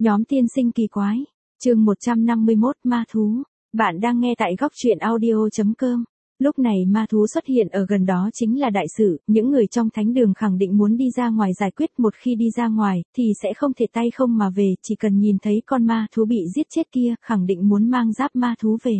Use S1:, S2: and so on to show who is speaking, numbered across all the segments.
S1: Nhóm tiên sinh kỳ quái. Chương 151 ma thú. Bạn đang nghe tại góc truyện audio.com. Lúc này ma thú xuất hiện ở gần đó chính là đại sự, những người trong thánh đường khẳng định muốn đi ra ngoài giải quyết, một khi đi ra ngoài thì sẽ không thể tay không mà về, chỉ cần nhìn thấy con ma thú bị giết chết kia, khẳng định muốn mang giáp ma thú về.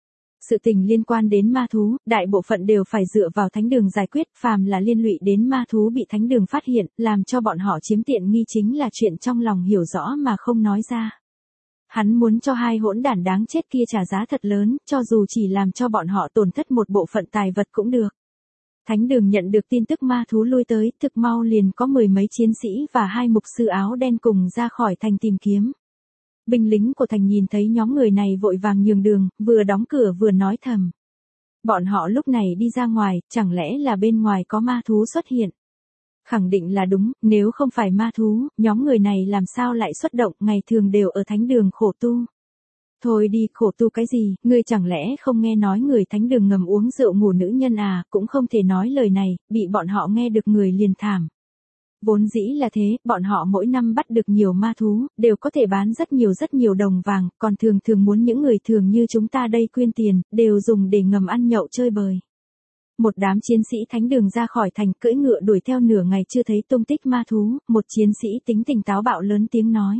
S1: Sự tình liên quan đến ma thú, đại bộ phận đều phải dựa vào thánh đường giải quyết, phàm là liên lụy đến ma thú bị thánh đường phát hiện, làm cho bọn họ chiếm tiện nghi chính là chuyện trong lòng hiểu rõ mà không nói ra. Hắn muốn cho hai hỗn đản đáng chết kia trả giá thật lớn, cho dù chỉ làm cho bọn họ tổn thất một bộ phận tài vật cũng được. Thánh đường nhận được tin tức ma thú lui tới, thực mau liền có mười mấy chiến sĩ và hai mục sư áo đen cùng ra khỏi thành tìm kiếm. Binh lính của thành nhìn thấy nhóm người này vội vàng nhường đường, vừa đóng cửa vừa nói thầm. Bọn họ lúc này đi ra ngoài, chẳng lẽ là bên ngoài có ma thú xuất hiện? Khẳng định là đúng, nếu không phải ma thú, nhóm người này làm sao lại xuất động, ngày thường đều ở thánh đường khổ tu. Thôi đi, khổ tu cái gì, ngươi chẳng lẽ không nghe nói người thánh đường ngầm uống rượu ngủ nữ nhân à, cũng không thể nói lời này, bị bọn họ nghe được người liền thảm. Vốn dĩ là thế, bọn họ mỗi năm bắt được nhiều ma thú, đều có thể bán rất nhiều đồng vàng, còn thường muốn những người thường như chúng ta đây quyên tiền, đều dùng để ngầm ăn nhậu chơi bời. Một đám chiến sĩ thánh đường ra khỏi thành, cưỡi ngựa đuổi theo nửa ngày chưa thấy tung tích ma thú, một chiến sĩ tính tình táo bạo lớn tiếng nói.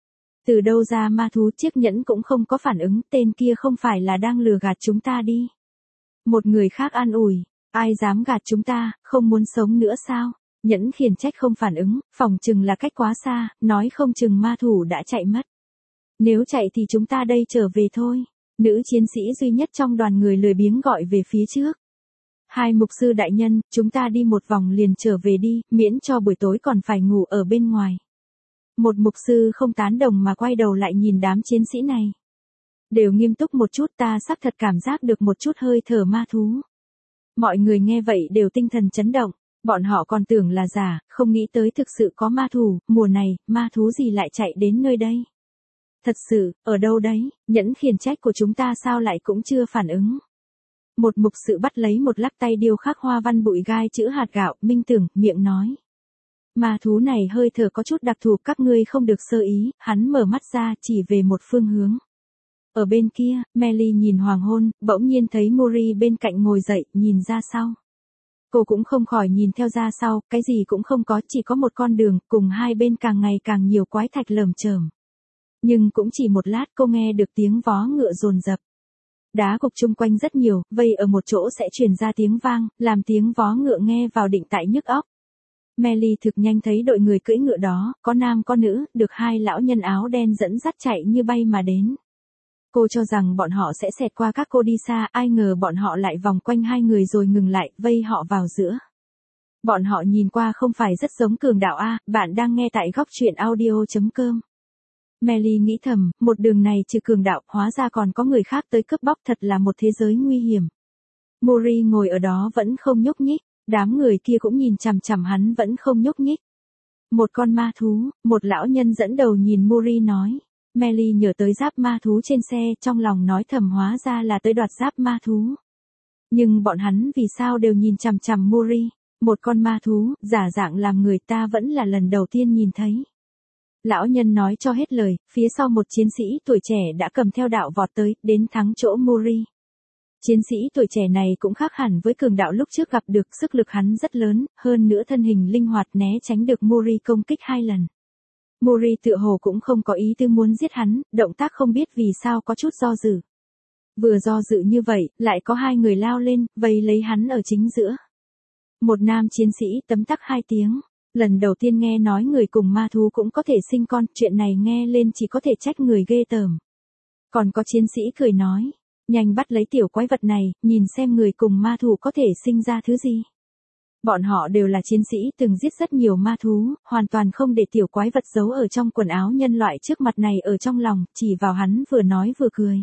S1: Từ đâu ra ma thú, chiếc nhẫn cũng không có phản ứng, tên kia không phải là đang lừa gạt chúng ta đi. Một người khác an ủi, ai dám gạt chúng ta, không muốn sống nữa sao? Nhẫn khiển trách không phản ứng, phỏng chừng là cách quá xa, nói không chừng ma thủ đã chạy mất. Nếu chạy thì chúng ta đây trở về thôi. Nữ chiến sĩ duy nhất trong đoàn người lười biếng gọi về phía trước. Hai mục sư đại nhân, chúng ta đi một vòng liền trở về đi, miễn cho buổi tối còn phải ngủ ở bên ngoài. Một mục sư không tán đồng mà quay đầu lại nhìn đám chiến sĩ này. Đều nghiêm túc một chút, ta xác thật cảm giác được một chút hơi thở ma thú. Mọi người nghe vậy đều tinh thần chấn động. Bọn họ còn tưởng là giả, không nghĩ tới thực sự có ma thú, mùa này, ma thú gì lại chạy đến nơi đây? Thật sự, ở đâu đấy, nhẫn khiển trách của chúng ta sao lại cũng chưa phản ứng? Một mục sự bắt lấy một lắc tay điêu khắc hoa văn bụi gai chữ hạt gạo, minh tưởng, miệng nói. Ma thú này hơi thở có chút đặc thù, các ngươi không được sơ ý, hắn mở mắt ra chỉ về một phương hướng. Ở bên kia, Melly nhìn hoàng hôn, bỗng nhiên thấy Mori bên cạnh ngồi dậy, nhìn ra sau. Cô cũng không khỏi nhìn theo ra sau, cái gì cũng không có, chỉ có một con đường, cùng hai bên càng ngày càng nhiều quái thạch lởm chởm. Nhưng cũng chỉ một lát cô nghe được tiếng vó ngựa dồn dập. Đá cục chung quanh rất nhiều, vây ở một chỗ sẽ truyền ra tiếng vang, làm tiếng vó ngựa nghe vào định tại nhức óc. Melly thực nhanh thấy đội người cưỡi ngựa đó, có nam có nữ, được hai lão nhân áo đen dẫn dắt chạy như bay mà đến. Cô cho rằng bọn họ sẽ xẹt qua các cô đi xa, ai ngờ bọn họ lại vòng quanh hai người rồi ngừng lại, vây họ vào giữa. Bọn họ nhìn qua không phải rất giống cường đạo a, bạn đang nghe tại góc truyện audio.com. Melly nghĩ thầm, một đường này trừ cường đạo, hóa ra còn có người khác tới cướp bóc, thật là một thế giới nguy hiểm. Mori ngồi ở đó vẫn không nhúc nhích, đám người kia cũng nhìn chằm chằm hắn vẫn không nhúc nhích. Một con ma thú, một lão nhân dẫn đầu nhìn Mori nói. Melly nhớ tới giáp ma thú trên xe, trong lòng nói thầm hóa ra là tới đoạt giáp ma thú. Nhưng bọn hắn vì sao đều nhìn chằm chằm Mori, một con ma thú, giả dạng làm người, ta vẫn là lần đầu tiên nhìn thấy. Lão nhân nói cho hết lời, phía sau một chiến sĩ tuổi trẻ đã cầm theo đạo vọt tới, đến thắng chỗ Mori. Chiến sĩ tuổi trẻ này cũng khác hẳn với cường đạo lúc trước gặp được, sức lực hắn rất lớn, hơn nữa thân hình linh hoạt né tránh được Mori công kích 2 lần. Mori tựa hồ cũng không có ý tư muốn giết hắn, động tác không biết vì sao có chút do dự. Vừa do dự như vậy, lại có hai người lao lên, vây lấy hắn ở chính giữa. Một nam chiến sĩ tấm tắc 2 tiếng. Lần đầu tiên nghe nói người cùng ma thú cũng có thể sinh con, chuyện này nghe lên chỉ có thể trách người ghê tởm. Còn có chiến sĩ cười nói, nhanh bắt lấy tiểu quái vật này, nhìn xem người cùng ma thú có thể sinh ra thứ gì. Bọn họ đều là chiến sĩ từng giết rất nhiều ma thú, hoàn toàn không để tiểu quái vật giấu ở trong quần áo nhân loại trước mặt này ở trong lòng, chỉ vào hắn vừa nói vừa cười.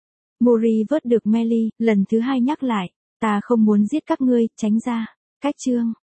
S1: Mori vớt được Melly, lần thứ 2 nhắc lại, ta không muốn giết các ngươi, tránh ra. Cách chương